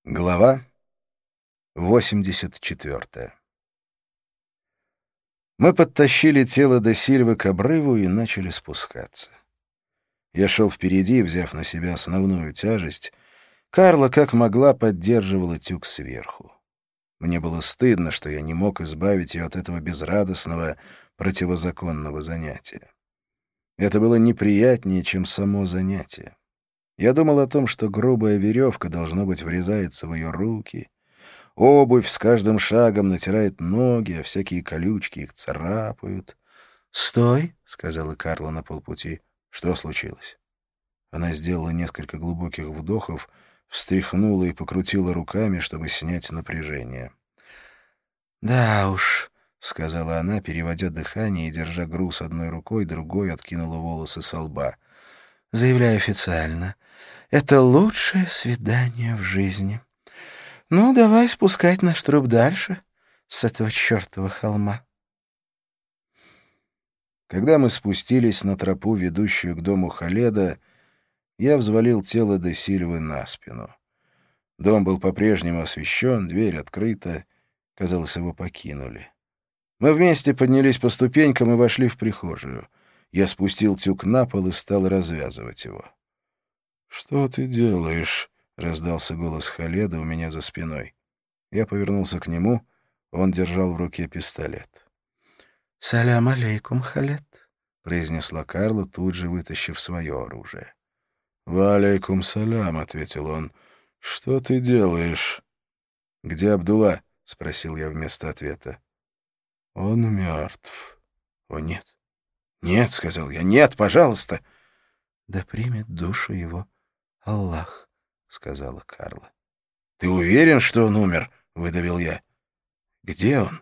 Глава 84. Мы подтащили тело де Сильвы к обрыву и начали спускаться. Я шел впереди, взяв на себя основную тяжесть. Карла, как могла, поддерживала тюк сверху. Мне было стыдно, что я не мог избавить ее от этого безрадостного, противозаконного занятия. Это было неприятнее, чем само занятие. Я думал о том, что грубая веревка, должно быть, врезается в ее руки. Обувь с каждым шагом натирает ноги, а всякие колючки их царапают. «Стой!» — сказала Карла на полпути. «Что случилось?» Она сделала несколько глубоких вдохов, встряхнула и покрутила руками, чтобы снять напряжение. «Да уж», — сказала она, переводя дыхание и держа груз одной рукой, другой откинула волосы со лба. «Заявляю официально. Это лучшее свидание в жизни. Ну, давай спускать наш труп дальше, с этого чертова холма». Когда мы спустились на тропу, ведущую к дому Халеда, я взвалил тело де Сильвы на спину. Дом был по-прежнему освещен, дверь открыта. Казалось, его покинули. Мы вместе поднялись по ступенькам и вошли в прихожую. Я спустил тюк на пол и стал развязывать его. «Что ты делаешь?» — раздался голос Халеда у меня за спиной. Я повернулся к нему, он держал в руке пистолет. «Салям алейкум, Халед», — произнесла Карла, тут же вытащив свое оружие. «Ва алейкум салям», — ответил он. «Что ты делаешь?» «Где Абдулла?» — спросил я вместо ответа. «Он мертв». «О, нет». «Нет», — сказал я, — «нет, пожалуйста». «Да примет душу его Аллах», — сказала Карла. «Ты уверен, что он умер?» — выдавил я. «Где он?»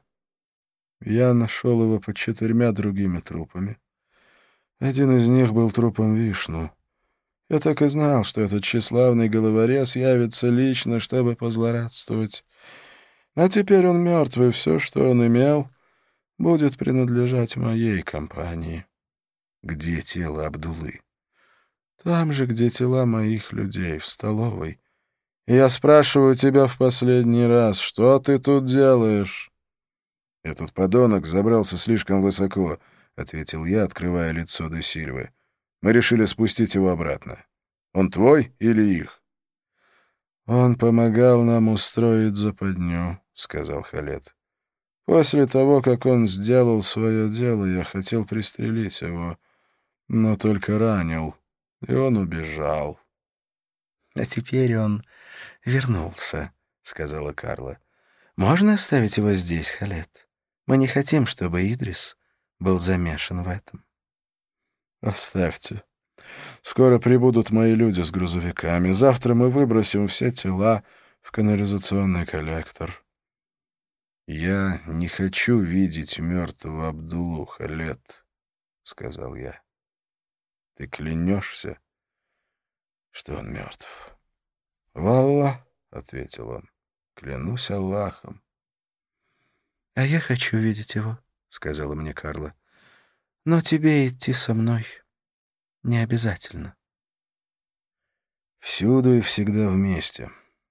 Я нашел его под 4 другими трупами. Один из них был трупом Вишну. Я так и знал, что этот тщеславный головорез явится лично, чтобы позлорадствовать. А теперь он мертв, и все, что он имел, будет принадлежать моей компании. Где тело Абдуллы? Там же, где тела моих людей, в столовой. И я спрашиваю тебя в последний раз, что ты тут делаешь? Этот подонок забрался слишком высоко, — ответил я, открывая лицо де Сильвы. Мы решили спустить его обратно. Он твой или их? Он помогал нам устроить западню, — сказал Халед. После того, как он сделал свое дело, я хотел пристрелить его, но только ранил, и он убежал. — А теперь он вернулся, — сказала Карла. — Можно оставить его здесь, Халед? Мы не хотим, чтобы Идрис был замешан в этом. — Оставьте. Скоро прибудут мои люди с грузовиками. Завтра мы выбросим все тела в канализационный коллектор. — Я не хочу видеть мертвого Абдуллу, Халед, — сказал я. — Ты клянешься, что он мертв? — Валлах, — ответил он, — клянусь Аллахом. — А я хочу видеть его, — сказала мне Карла. — Но тебе идти со мной не обязательно. Всюду и всегда вместе.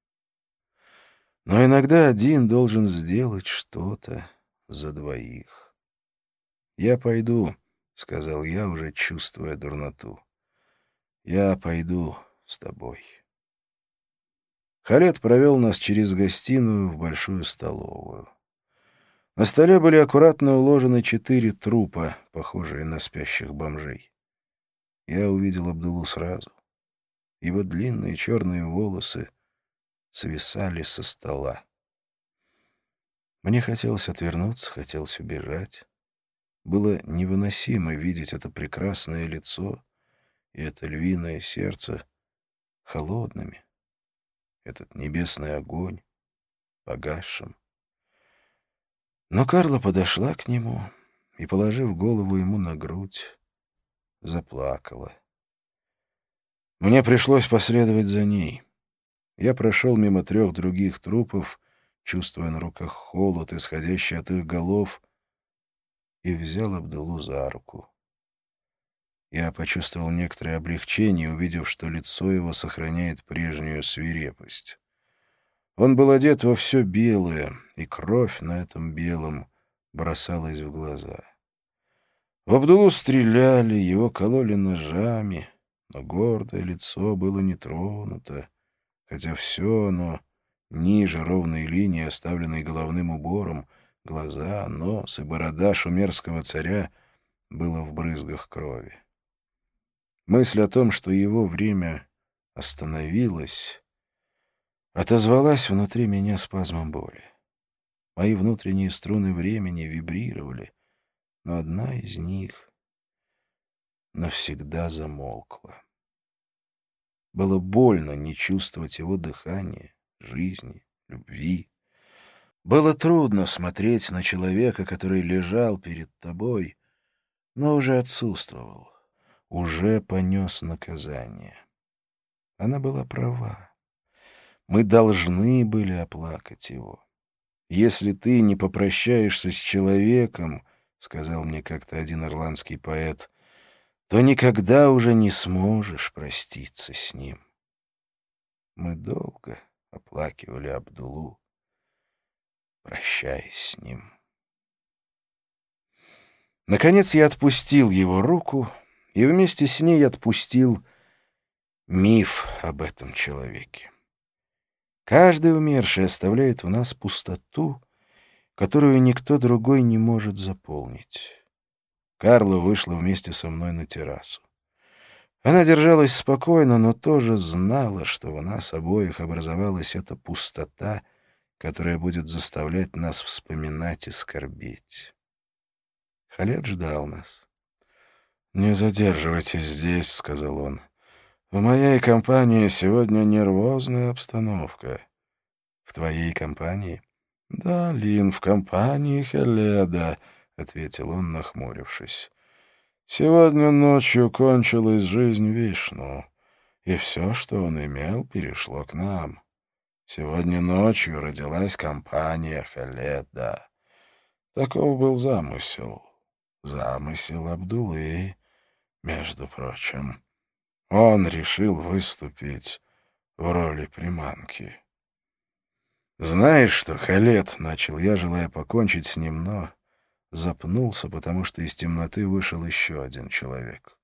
Но иногда один должен сделать что-то за двоих. «Я пойду», — сказал я, уже чувствуя дурноту. «Я пойду с тобой». Халед провел нас через гостиную в большую столовую. На столе были аккуратно уложены 4 трупа, похожие на спящих бомжей. Я увидел Абдуллу сразу. Его длинные черные волосы свисали со стола. Мне хотелось отвернуться, хотелось убежать. Было невыносимо видеть это прекрасное лицо и это львиное сердце холодными, этот небесный огонь погасшим. Но Карла подошла к нему и, положив голову ему на грудь, заплакала. Мне пришлось последовать за ней. Я прошел мимо 3 других трупов, чувствуя на руках холод, исходящий от их голов, и взял Абдуллу за руку. Я почувствовал некоторое облегчение, увидев, что лицо его сохраняет прежнюю свирепость. Он был одет во все белое, и кровь на этом белом бросалась в глаза. В Абдулу стреляли, его кололи ножами, но гордое лицо было не тронуто, хотя все оно ниже ровной линии, оставленной головным убором, глаза, нос и борода шумерского царя было в брызгах крови. Мысль о том, что его время остановилось, отозвалась внутри меня спазмом боли. Мои внутренние струны времени вибрировали, но одна из них навсегда замолкла. Было больно не чувствовать его дыхания, жизни, любви. Было трудно смотреть на человека, который лежал перед тобой, но уже отсутствовал, уже понес наказание. Она была права. Мы должны были оплакать его. «Если ты не попрощаешься с человеком, — сказал мне как-то один ирландский поэт, — то никогда уже не сможешь проститься с ним». Мы долго оплакивали Абдулу, прощаясь с ним. Наконец я отпустил его руку, и вместе с ней отпустил миф об этом человеке. Каждый умерший оставляет в нас пустоту, которую никто другой не может заполнить. Карла вышла вместе со мной на террасу. Она держалась спокойно, но тоже знала, что в нас обоих образовалась эта пустота, которая будет заставлять нас вспоминать и скорбеть. Халед ждал нас. «Не задерживайтесь здесь», — сказал он. «В моей компании сегодня нервозная обстановка». «В твоей компании?» «Да, Лин, в компании Халеда», — ответил он, нахмурившись. «Сегодня ночью кончилась жизнь Вишну, и все, что он имел, перешло к нам. Сегодня ночью родилась компания Халеда. Таков был замысел. Замысел Абдулы, между прочим. Он решил выступить в роли приманки». «Знаешь что, Халед?» — начал я, желая покончить с ним, но запнулся, потому что из темноты вышел еще один человек.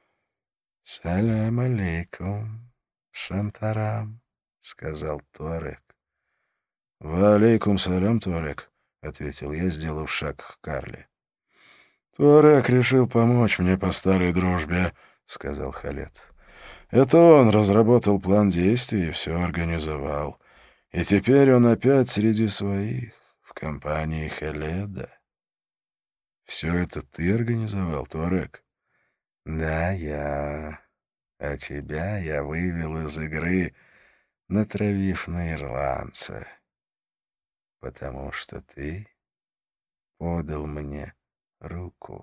«Салям алейкум, Шантарам», — сказал Туарек. «Ва алейкум салям, Туарек», — ответил я, сделав шаг к Карле. «Туарек решил помочь мне по старой дружбе», — сказал Халед. «Это он разработал план действий и все организовал. И теперь он опять среди своих, в компании Халеда». «Все это ты организовал, Туарек?» «Да, я. А тебя я вывел из игры, натравив на ирландца, потому что ты подал мне руку».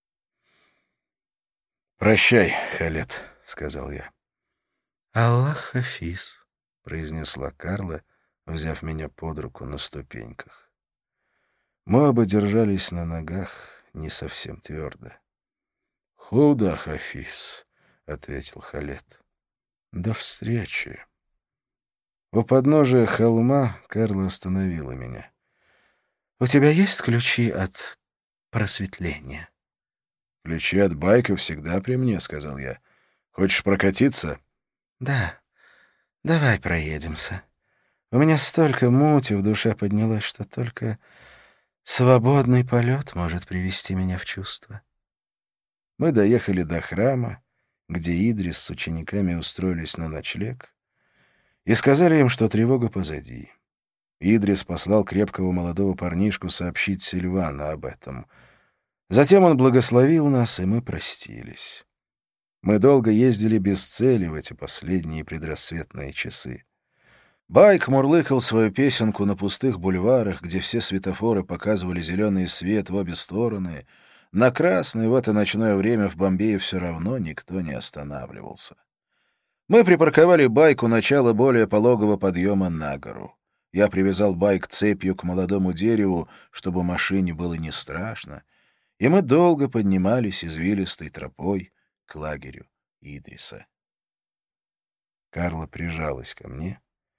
«Прощай, Халед», — сказал я. «Аллах хафиз», — произнесла Карла, взяв меня под руку на ступеньках. Мы оба держались на ногах не совсем твердо. «Худа, хафиз», — ответил Халед. «До встречи». У подножия холма Карла остановила меня. «У тебя есть ключи от просветления?» «Ключи от байка всегда при мне», — сказал я. «Хочешь прокатиться?» «Да. Давай проедемся. У меня столько мути в душе поднялось, что только свободный полет может привести меня в чувство». Мы доехали до храма, где Идрис с учениками устроились на ночлег, и сказали им, что тревога позади. Идрис послал крепкого молодого парнишку сообщить Сильвану об этом. Затем он благословил нас, и мы простились. Мы долго ездили без цели в эти последние предрассветные часы. Байк мурлыкал свою песенку на пустых бульварах, где все светофоры показывали зеленый свет в обе стороны. На красный в это ночное время в Бомбее все равно никто не останавливался. Мы припарковали байк у начала более пологого подъема на гору. Я привязал байк цепью к молодому дереву, чтобы машине было не страшно, и мы долго поднимались извилистой тропой к лагерю Идриса. Карла прижалась ко мне,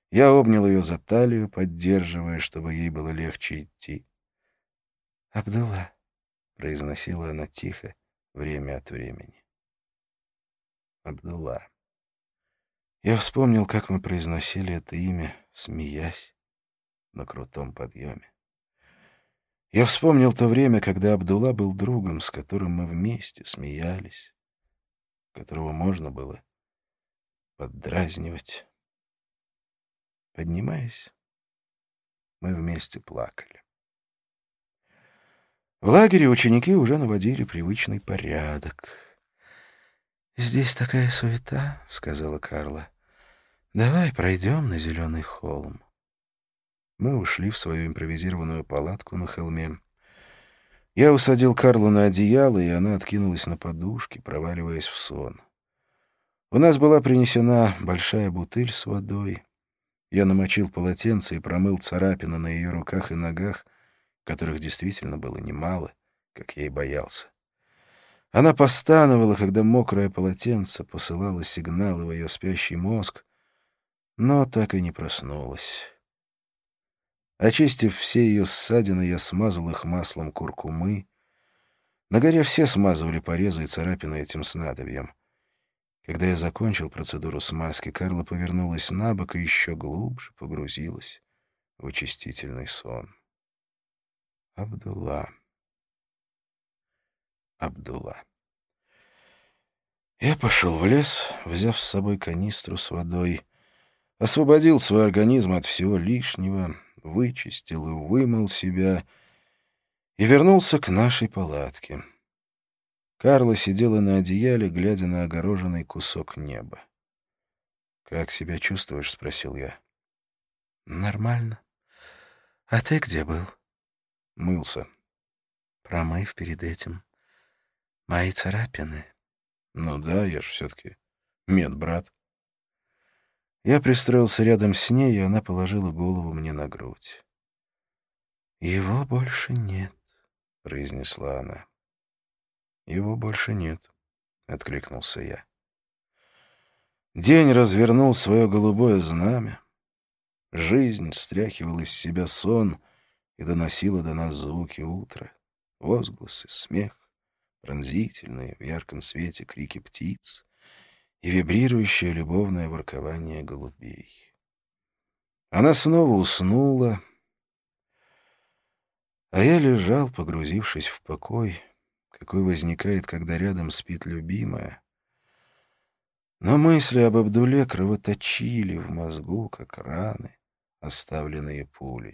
Я обнял ее за талию, поддерживая, чтобы ей было легче идти. «Абдулла», — произносила она тихо, время от времени. «Абдулла». Я вспомнил, как мы произносили это имя, смеясь на крутом подъеме. Я вспомнил то время, когда Абдулла был другом, с которым мы вместе смеялись, которого можно было поддразнивать. Поднимаясь, мы вместе плакали. В лагере ученики уже наводили привычный порядок. «Здесь такая суета», — сказала Карла. «Давай пройдем на зеленый холм». Мы ушли в свою импровизированную палатку на холме. Я усадил Карлу на одеяло, и она откинулась на подушки, проваливаясь в сон. У нас была принесена большая бутыль с водой. Я намочил полотенце и промыл царапины на ее руках и ногах, которых действительно было немало, как я и боялся. Она постановала, когда мокрое полотенце посылало сигналы в ее спящий мозг, но так и не проснулась. Очистив все ее ссадины, я смазал их маслом куркумы. На горе все смазывали порезы и царапины этим снадобьем. Когда я закончил процедуру смазки, Карла повернулась на бок и еще глубже погрузилась в очистительный сон. Абдулла. Абдулла. Я пошел в лес, взяв с собой канистру с водой, освободил свой организм от всего лишнего, вычистил и вымыл себя и вернулся к нашей палатке. Карла сидела на одеяле, глядя на огороженный кусок неба. «Как себя чувствуешь?» — спросил я. «Нормально. А ты где был?» «Мылся». «Промыв перед этим мои царапины». «Ну да, я ж все-таки медбрат». Я пристроился рядом с ней, и она положила голову мне на грудь. «Его больше нет», — произнесла она. «Его больше нет», — откликнулся я. День развернул свое голубое знамя. Жизнь стряхивала из себя сон и доносила до нас звуки утра, возгласы, смех, пронзительные в ярком свете крики птиц и вибрирующее любовное воркование голубей. Она снова уснула, а я лежал, погрузившись в покой, какой возникает, когда рядом спит любимая. Но мысли об Абдулле кровоточили в мозгу, как раны, оставленные пулей.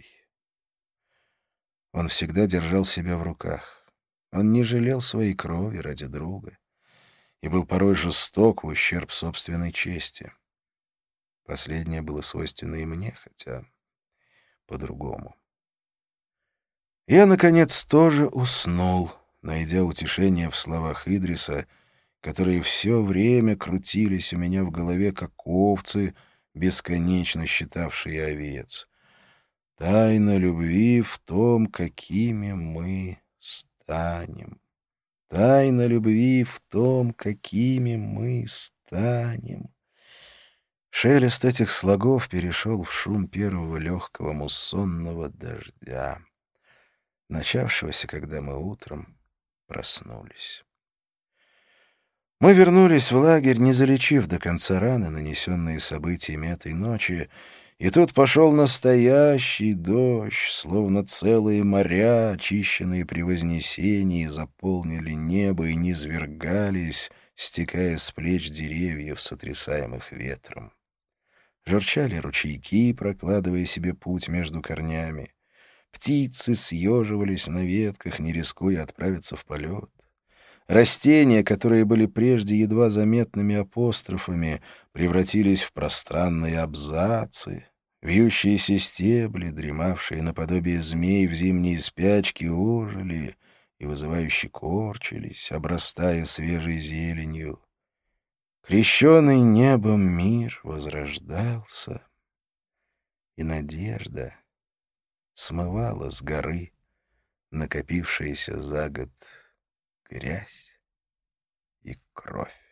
Он всегда держал себя в руках. Он не жалел своей крови ради друга и был порой жесток в ущерб собственной чести. Последнее было свойственно и мне, хотя по-другому. Я, наконец, тоже уснул, найдя утешение в словах Идриса, которые все время крутились у меня в голове, как овцы, бесконечно считавшие овец. Тайна любви в том, какими мы станем. Тайна любви в том, какими мы станем. Шелест этих слогов перешел в шум первого легкого муссонного дождя, начавшегося, когда мы утром проснулись. Мы вернулись в лагерь, не залечив до конца раны, нанесенные событиями этой ночи, и тут пошел настоящий дождь, словно целые моря, очищенные при Вознесении, заполнили небо и низвергались, стекая с плеч деревьев, сотрясаемых ветром. Журчали ручейки, прокладывая себе путь между корнями. Птицы съеживались на ветках, не рискуя отправиться в полет. Растения, которые были прежде едва заметными апострофами, превратились в пространные абзацы. Вьющиеся стебли, дремавшие наподобие змей в зимней спячке, ожили и вызывающе корчились, обрастая свежей зеленью. Крещенный небом мир возрождался, и надежда смывала с горы накопившиеся за год грязь и кровь.